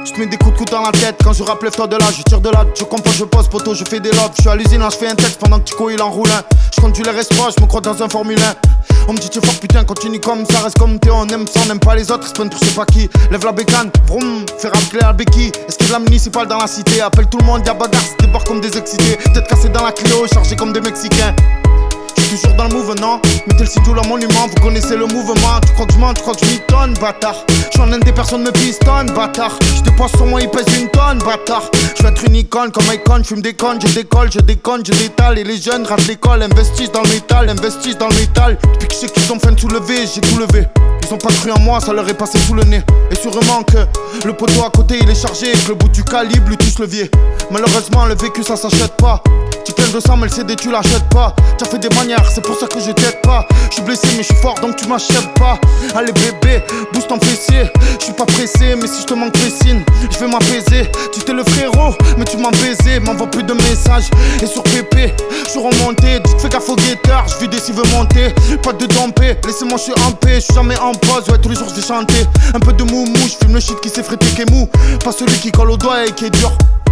Je te mets des coups de coude dans la tête quand je rappe, lève-toi de là, je tire de là, je comprends, je pose, poteau, je fais des lobes. Je suis à l'usine, là, je fais un texte pendant que Tico il enroule un. Je conduis les restos, je me crois dans un Formule 1. On me dit tu es fort putain, continue comme ça, reste comme t'es, on aime ça, on n'aime pas les autres, spawn pour je sais pas qui. Lève la bécane, vroom, fais racler la béquille. Esquive la municipale dans la cité, appelle tout le monde, y'a bagarre, c'est des barres comme des excités. Tête cassée dans la Clio, chargée comme des Mexicains. J'suis toujours dans le move, non? Mettez le site là, monument, vous connaissez le mouvement. Tu crois que j'mens, tu crois que j'm'y bâtard. J'suis en Inde, des personnes me pistonnent, bâtard. J'dépense sur moi, il pèse une tonne, bâtard. J'veux être une icône comme Icon, j'fume des connes, je décolle, je déconne, je détale. Et les jeunes ratent l'école, investissent dans le métal, investissent dans le métal. Depuis que je sais qu'ils ont faim de soulever, j'ai tout levé. Ils ont pas cru en moi, ça leur est passé sous le nez. Et sûrement que le poteau à côté il est chargé et que le bout du calibre lui touche levier. Malheureusement le vécu ça s'achète pas. Tu plein de sang mais le CD tu l'achètes pas. T'as fait des manières, c'est pour ça que je t'aide pas. Je suis blessé mais je suis fort donc tu m'achètes pas. Allez bébé, booste ton fessier. Je suis pas pressé mais si je te manque piscine, je vais m'apaiser. Tu t'es le frérot mais tu m'as baisé. M'envoie plus de messages et sur PP je suis remonté. Dis fais gaffe au guetteur, je vis des s'il veut monter. Pas de dompé, laissez-moi je suis en paix. Je suis jamais en pause, ouais tous les jours je vais chanter. Un peu de moumou, je fume le shit qui s'est frété qui est mou. Pas celui qui colle au doigt et qui est dur.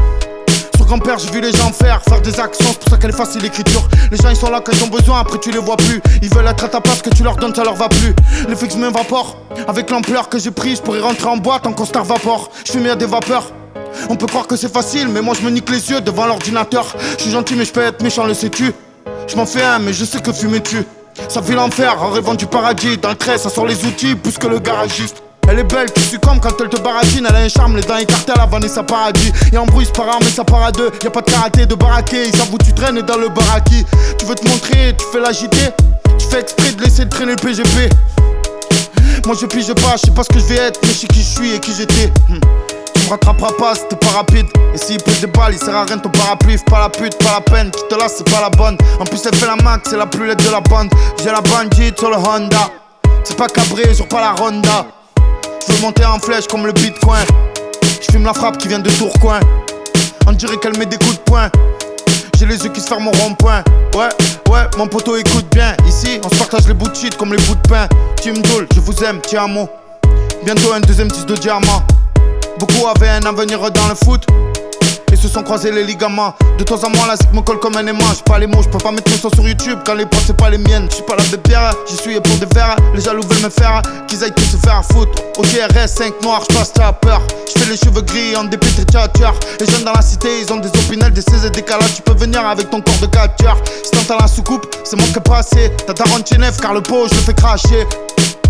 Sur grand-père j'ai vu les gens faire des actions, c'est pour ça qu'elle est facile l'écriture. Les gens ils sont là quand ils ont besoin, après tu les vois plus. Ils veulent être à ta place, que tu leur donnes ça leur va plus. Les flics je m'évapore, avec l'ampleur que j'ai pris, je pourrais rentrer en boîte en costard vapeur. Je fume à des vapeurs. On peut croire que c'est facile, mais moi je me nique les yeux devant l'ordinateur. Je suis gentil mais je peux être méchant, le sais-tu. Je m'en fais un mais je sais que fumer tue. Ça fait l'enfer en rêvant du paradis. Dans le trait ça sort les outils plus que le garagiste. Elle est belle, tu succombes quand elle te baratine. Elle a un charme, les dents écartées à la Vanessa Paradis. Y'a embrouille, c'est pas rare mais ça part à deux. Y'a pas de karaté, de baraqué, ils savent où tu traînes dans le baraki. Tu veux te montrer, tu fais l'agiter. Tu fais exprès de laisser traîner le PGP. Moi je pige pas, je sais pas ce que je vais être, mais je sais qui je suis et qui j'étais. Tu me rattraperas pas si t'es pas rapide. Et s'il pèse des balles, il sert à rien ton parapluie. Fais pas la pute, pas la peine, qui te lasse c'est pas la bonne. En plus elle fait la max, c'est la plus laide de la bande. J'ai la bandite sur le Honda. C'est pas cabré, sur pas la Ronda. Je veux monter en flèche comme le Bitcoin. Je fume la frappe qui vient de Tourcoing. On dirait qu'elle met des coups de poing. J'ai les yeux qui se ferment au rond-point. Ouais, mon poteau écoute bien. Ici, on se partage les bouts de shit comme les bouts de pain. Team Dool, je vous aime, ti amo. Bientôt un deuxième disque de diamant. Beaucoup avaient un avenir dans le foot et se sont croisés les ligaments. De temps en temps la zik me colle comme un aimant. J'suis pas les mots, j'peux pas mettre mes sons sur YouTube quand les potes c'est pas les miennes. J'suis pas la bébère, j'y suis pour des verres. Les jaloux veulent me faire, qu'ils aillent tous se faire foutre. Au GRS 5 noirs, j'passe ta peur. J'fais les cheveux gris en dépêche tchatcheur. Les jeunes dans la cité, ils ont des opinels, des 16 et des calages. Tu peux venir avec ton corps de catcheur. Si t'entends la soucoupe, c'est moi qui ai passé. T'as ta ronde chez neuf car le pot je le fais cracher.